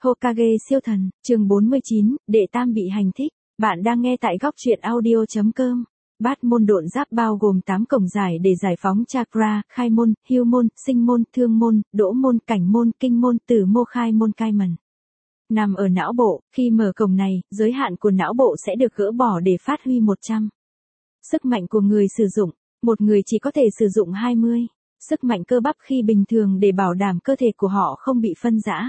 Hokage siêu thần, chương 49, đệ tam bị hành thích. Bạn đang nghe tại góc truyện audio.com. Bát môn độn giáp bao gồm 8 cổng giải để giải phóng chakra, khai môn, hưu môn, sinh môn, thương môn, đỗ môn, cảnh môn, kinh môn, tử mô, khai môn, cai mần. Nằm ở não bộ, khi mở cổng này, giới hạn của não bộ sẽ được gỡ bỏ để phát huy 100. Sức mạnh của người sử dụng, một người chỉ có thể sử dụng 20. Sức mạnh cơ bắp khi bình thường để bảo đảm cơ thể của họ không bị phân rã.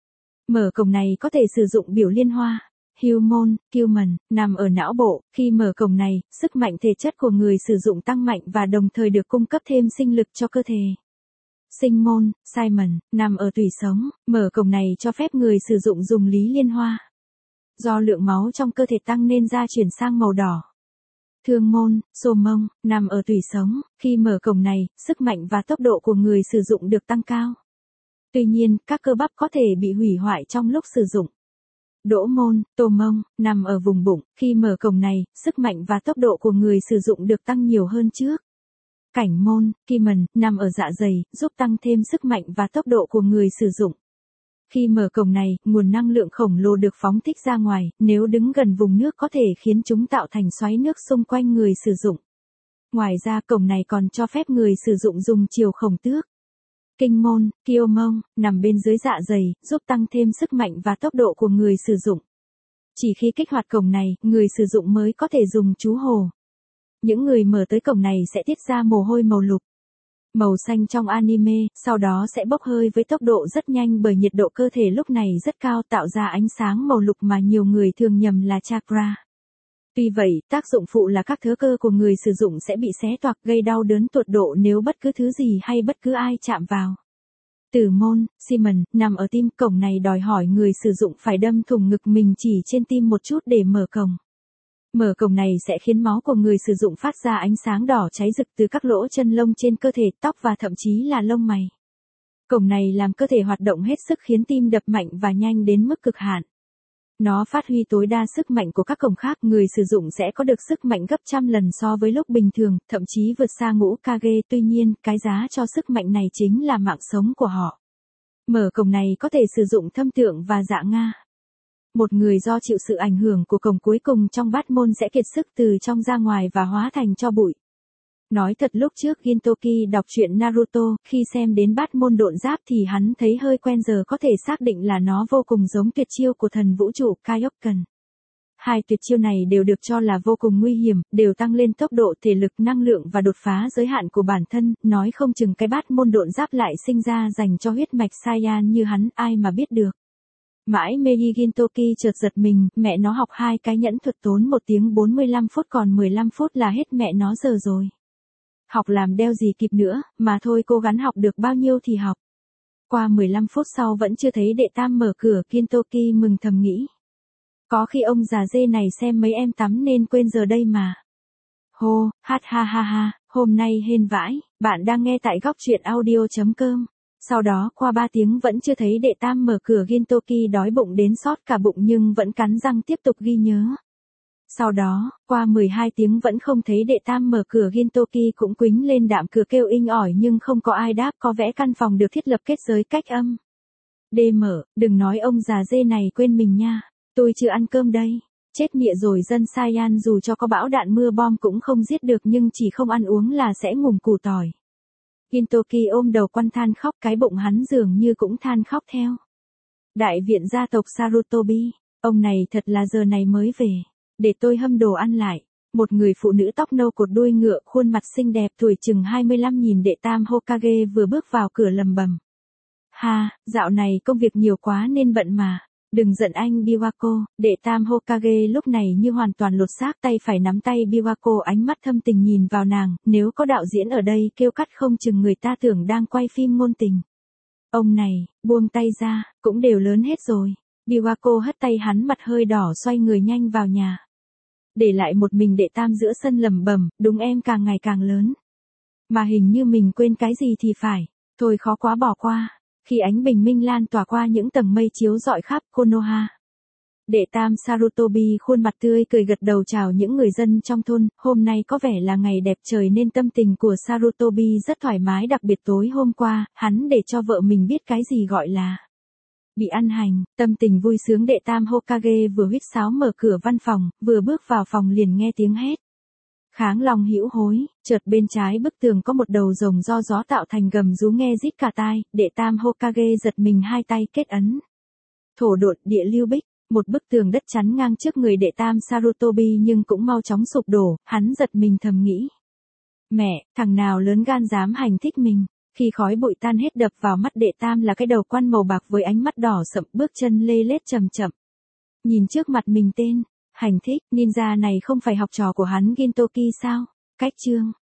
Mở cổng này có thể sử dụng biểu liên hoa. Hưu môn, kiêu mần, nằm ở não bộ, khi mở cổng này, sức mạnh thể chất của người sử dụng tăng mạnh và đồng thời được cung cấp thêm sinh lực cho cơ thể. Sinh môn, Simon, nằm ở tủy sống, mở cổng này cho phép người sử dụng dùng lý liên hoa. Do lượng máu trong cơ thể tăng nên da chuyển sang màu đỏ. Thương môn, Sô mông, nằm ở tủy sống, khi mở cổng này, sức mạnh và tốc độ của người sử dụng được tăng cao. Tuy nhiên, các cơ bắp có thể bị hủy hoại trong lúc sử dụng. Đỗ môn, Tô mông, nằm ở vùng bụng, khi mở cổng này, sức mạnh và tốc độ của người sử dụng được tăng nhiều hơn trước. Cảnh môn, Kim mần, nằm ở dạ dày, giúp tăng thêm sức mạnh và tốc độ của người sử dụng. Khi mở cổng này, nguồn năng lượng khổng lồ được phóng thích ra ngoài, nếu đứng gần vùng nước có thể khiến chúng tạo thành xoáy nước xung quanh người sử dụng. Ngoài ra cổng này còn cho phép người sử dụng dùng chiều khổng tước. Kinh môn, Kiêu mông, nằm bên dưới dạ dày, giúp tăng thêm sức mạnh và tốc độ của người sử dụng. Chỉ khi kích hoạt cổng này, người sử dụng mới có thể dùng chú hồ. Những người mở tới cổng này sẽ tiết ra mồ hôi màu lục. Màu xanh trong anime, sau đó sẽ bốc hơi với tốc độ rất nhanh bởi nhiệt độ cơ thể lúc này rất cao tạo ra ánh sáng màu lục mà nhiều người thường nhầm là chakra. Tuy vậy, tác dụng phụ là các thớ cơ của người sử dụng sẽ bị xé toạc gây đau đớn tột độ nếu bất cứ thứ gì hay bất cứ ai chạm vào. Tử môn, Simon, nằm ở tim, cổng này đòi hỏi người sử dụng phải đâm thủng ngực mình chỉ trên tim một chút để mở cổng. Mở cổng này sẽ khiến máu của người sử dụng phát ra ánh sáng đỏ cháy rực từ các lỗ chân lông trên cơ thể, tóc và thậm chí là lông mày. Cổng này làm cơ thể hoạt động hết sức khiến tim đập mạnh và nhanh đến mức cực hạn. Nó phát huy tối đa sức mạnh của các cổng khác, người sử dụng sẽ có được sức mạnh gấp trăm lần so với lúc bình thường, thậm chí vượt xa ngũ Kage, tuy nhiên, cái giá cho sức mạnh này chính là mạng sống của họ. Mở cổng này có thể sử dụng thâm tượng và dạ Nga. Một người do chịu sự ảnh hưởng của cổng cuối cùng trong bát môn sẽ kiệt sức từ trong ra ngoài và hóa thành tro bụi. Nói thật lúc trước Gintoki đọc truyện Naruto, khi xem đến bát môn độn giáp thì hắn thấy hơi quen, giờ có thể xác định là nó vô cùng giống tuyệt chiêu của thần vũ trụ Kaioken. Hai tuyệt chiêu này đều được cho là vô cùng nguy hiểm, đều tăng lên tốc độ, thể lực, năng lượng và đột phá giới hạn của bản thân, nói không chừng cái bát môn độn giáp lại sinh ra dành cho huyết mạch Saiyan như hắn, ai mà biết được. Mãi Meiji Gintoki chợt giật mình, mẹ nó học hai cái nhẫn thuật tốn 1 tiếng 45 phút còn 15 phút là hết mẹ nó giờ rồi. Học làm đeo gì kịp nữa, mà thôi cố gắng học được bao nhiêu thì học. Qua 15 phút sau vẫn chưa thấy đệ tam mở cửa, Gintoki mừng thầm nghĩ. Có khi ông già dê này xem mấy em tắm nên quên giờ đây mà. Hô, hát ha ha ha, hôm nay hên vãi, bạn đang nghe tại góc truyện audio.com. Sau đó qua 3 tiếng vẫn chưa thấy đệ tam mở cửa, Gintoki đói bụng đến xót cả bụng nhưng vẫn cắn răng tiếp tục ghi nhớ. Sau đó, qua 12 tiếng vẫn không thấy đệ tam mở cửa, Gintoki cũng quýnh lên đạm cửa kêu inh ỏi nhưng không có ai đáp, có vẻ căn phòng được thiết lập kết giới cách âm. Đê mở, đừng nói ông già dê này quên mình nha, tôi chưa ăn cơm đây. Chết mịa rồi, dân Saiyan dù cho có bão đạn mưa bom cũng không giết được nhưng chỉ không ăn uống là sẽ ngủm củ tỏi. Gintoki ôm đầu quăn than khóc, cái bụng hắn dường như cũng than khóc theo. Đại viện gia tộc Sarutobi, ông này thật là giờ này mới về. Để tôi hâm đồ ăn lại. Một người phụ nữ tóc nâu cột đuôi ngựa, khuôn mặt xinh đẹp, tuổi chừng 25 nhìn đệ tam Hokage vừa bước vào cửa lầm bầm. Ha, dạo này công việc nhiều quá nên bận mà. Đừng giận anh Biwako, đệ tam Hokage lúc này như hoàn toàn lột xác, tay phải nắm tay Biwako, ánh mắt thâm tình nhìn vào nàng, nếu có đạo diễn ở đây kêu cắt không chừng người ta tưởng đang quay phim ngôn tình. Ông này, buông tay ra, cũng đều lớn hết rồi. Biwako hất tay hắn, mặt hơi đỏ, xoay người nhanh vào nhà. Để lại một mình đệ tam giữa sân lẩm bẩm, đúng em càng ngày càng lớn. Mà hình như mình quên cái gì thì phải, thôi khó quá bỏ qua. Khi ánh bình minh lan tỏa qua những tầng mây chiếu rọi khắp Konoha. Đệ tam Sarutobi khuôn mặt tươi cười gật đầu chào những người dân trong thôn, hôm nay có vẻ là ngày đẹp trời nên tâm tình của Sarutobi rất thoải mái, đặc biệt tối hôm qua, hắn để cho vợ mình biết cái gì gọi là Bị ăn hành, tâm tình vui sướng đệ tam Hokage vừa huýt sáo mở cửa văn phòng, vừa bước vào phòng liền nghe tiếng hét. Kháng Long hữu hối, chợt bên trái bức tường có một đầu rồng do gió tạo thành gầm rú nghe rít cả tai, đệ tam Hokage giật mình hai tay kết ấn. Thổ độn địa lưu bích, một bức tường đất chắn ngang trước người đệ tam Sarutobi nhưng cũng mau chóng sụp đổ, hắn giật mình thầm nghĩ. Mẹ, thằng nào lớn gan dám hành thích mình. Khi khói bụi tan hết đập vào mắt đệ tam là cái đầu quan màu bạc với ánh mắt đỏ sậm, bước chân lê lết chậm chậm. Nhìn trước mặt mình tên, hành thích, ninja này không phải học trò của hắn Gintoki sao? Cách chương.